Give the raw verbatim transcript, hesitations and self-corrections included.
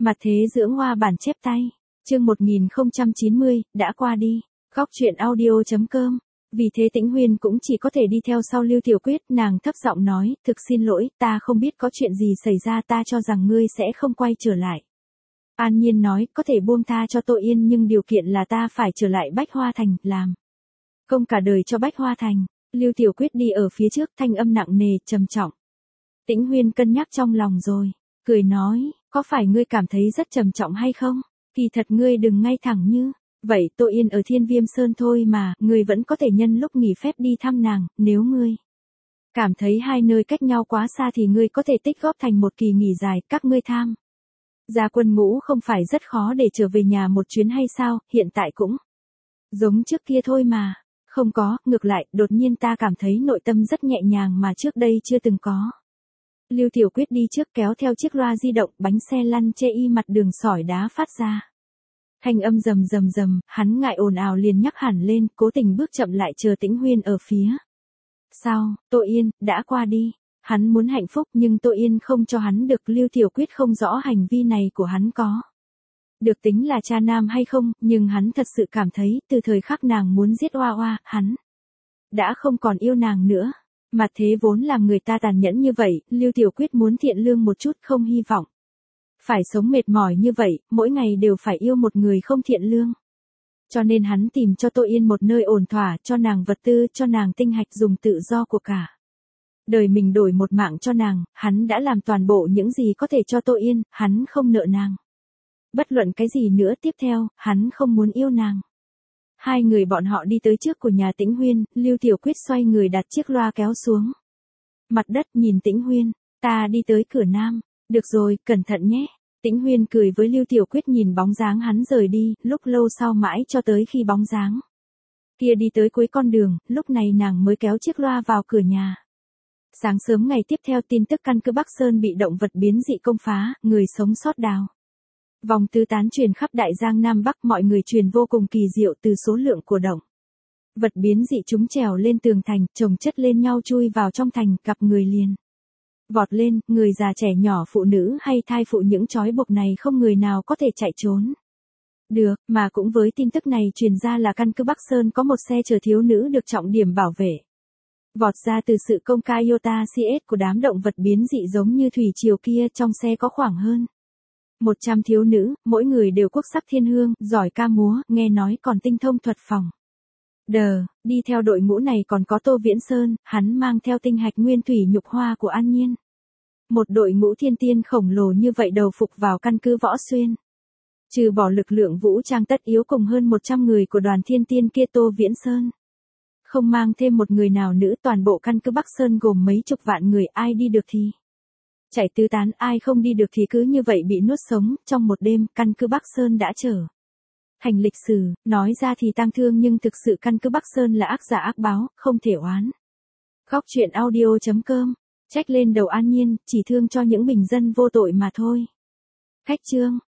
Mặt thế dưỡng hoa bản chép tay. Chương một nghìn không trăm chín mươi, đã qua đi. Góc truyện audio chấm com. Vì thế Tĩnh Huyên cũng chỉ có thể đi theo sau Lưu Tiểu Quyết, nàng thấp giọng nói, thực xin lỗi, ta không biết có chuyện gì xảy ra, ta cho rằng ngươi sẽ không quay trở lại. An Nhiên nói, có thể buông tha cho Tô Yên nhưng điều kiện là ta phải trở lại Bách Hoa Thành, làm công cả đời cho Bách Hoa Thành. Lưu Tiểu Quyết đi ở phía trước, thanh âm nặng nề, trầm trọng. Tĩnh Huyên cân nhắc trong lòng rồi, cười nói, có phải ngươi cảm thấy rất trầm trọng hay không? Kỳ thật ngươi đừng ngay thẳng như vậy, Tô Yên ở Thiên Viêm Sơn thôi mà, ngươi vẫn có thể nhân lúc nghỉ phép đi thăm nàng, nếu ngươi cảm thấy hai nơi cách nhau quá xa thì ngươi có thể tích góp thành một kỳ nghỉ dài, các ngươi tham gia quân ngũ không phải rất khó để trở về nhà một chuyến hay sao, hiện tại cũng giống trước kia thôi mà. Không có, ngược lại, đột nhiên ta cảm thấy nội tâm rất nhẹ nhàng mà trước đây chưa từng có. Lưu Tiểu Quyết đi trước kéo theo chiếc loa di động, bánh xe lăn chê y mặt đường sỏi đá phát ra thanh âm rầm rầm rầm, hắn ngại ồn ào liền nhắc hẳn lên, cố tình bước chậm lại chờ Tĩnh Huyên ở phía sau. Tô Yên đã qua đi. Hắn muốn hạnh phúc nhưng Tô Yên không cho hắn được. Lưu Tiểu Quyết không rõ hành vi này của hắn có được tính là cha nam hay không, nhưng hắn thật sự cảm thấy từ thời khắc nàng muốn giết Oa Oa, hắn đã không còn yêu nàng nữa. Mặt thế vốn làm người ta tàn nhẫn như vậy, Lưu Tiểu Quyết muốn thiện lương một chút, không hy vọng phải sống mệt mỏi như vậy, mỗi ngày đều phải yêu một người không thiện lương. Cho nên hắn tìm cho Tô Yên một nơi ổn thỏa, cho nàng vật tư, cho nàng tinh hạch dùng tự do của cả đời mình đổi một mạng cho nàng, hắn đã làm toàn bộ những gì có thể cho Tô Yên, hắn không nợ nàng bất luận cái gì nữa. Tiếp theo, hắn không muốn yêu nàng. Hai người bọn họ đi tới trước của nhà Tĩnh Huyên, Lưu Tiểu Quyết xoay người đặt chiếc loa kéo xuống mặt đất, nhìn Tĩnh Huyên, ta đi tới cửa nam, được rồi, cẩn thận nhé. Tĩnh Huyên cười với Lưu Tiểu Quyết, nhìn bóng dáng hắn rời đi, lúc lâu sau mãi cho tới khi bóng dáng kia đi tới cuối con đường, lúc này nàng mới kéo chiếc loa vào cửa nhà. Sáng sớm ngày tiếp theo, tin tức căn cứ Bắc Sơn bị động vật biến dị công phá, người sống sót đào vòng tứ tán truyền khắp đại giang Nam Bắc, mọi người truyền vô cùng kỳ diệu từ số lượng của động vật biến dị, chúng trèo lên tường thành, chồng chất lên nhau chui vào trong thành, gặp người liền vọt lên, người già trẻ nhỏ, phụ nữ hay thai phụ, những trói buộc này không người nào có thể chạy trốn được. Mà cũng với tin tức này truyền ra là căn cứ Bắc Sơn có một xe chở thiếu nữ được trọng điểm bảo vệ vọt ra từ sự công khai Iota xê ét của đám động vật biến dị giống như thủy triều kia. Trong xe có khoảng hơn một trăm thiếu nữ, mỗi người đều quốc sắc thiên hương, giỏi ca múa, nghe nói còn tinh thông thuật phòng đờ. Đi theo đội ngũ này còn có Tô Viễn Sơn, hắn mang theo tinh hạch nguyên thủy nhục hoa của An Nhiên. Một đội ngũ thiên tiên khổng lồ như vậy đầu phục vào căn cứ Võ Xuyên. Trừ bỏ lực lượng vũ trang tất yếu cùng hơn một trăm người của đoàn thiên tiên kia, Tô Viễn Sơn không mang thêm một người nào nữa. Toàn bộ căn cứ Bắc Sơn gồm mấy chục vạn người, ai đi được thì chạy tứ tán, ai không đi được thì cứ như vậy bị nuốt sống. Trong một đêm, căn cứ Bắc Sơn đã trở thành lịch sử, nói ra thì tang thương nhưng thực sự căn cứ Bắc Sơn là ác giả ác báo, không thể oán. Góc truyện audio chấm com, trách lên đầu An Nhiên, chỉ thương cho những bình dân vô tội mà thôi. Khách chương.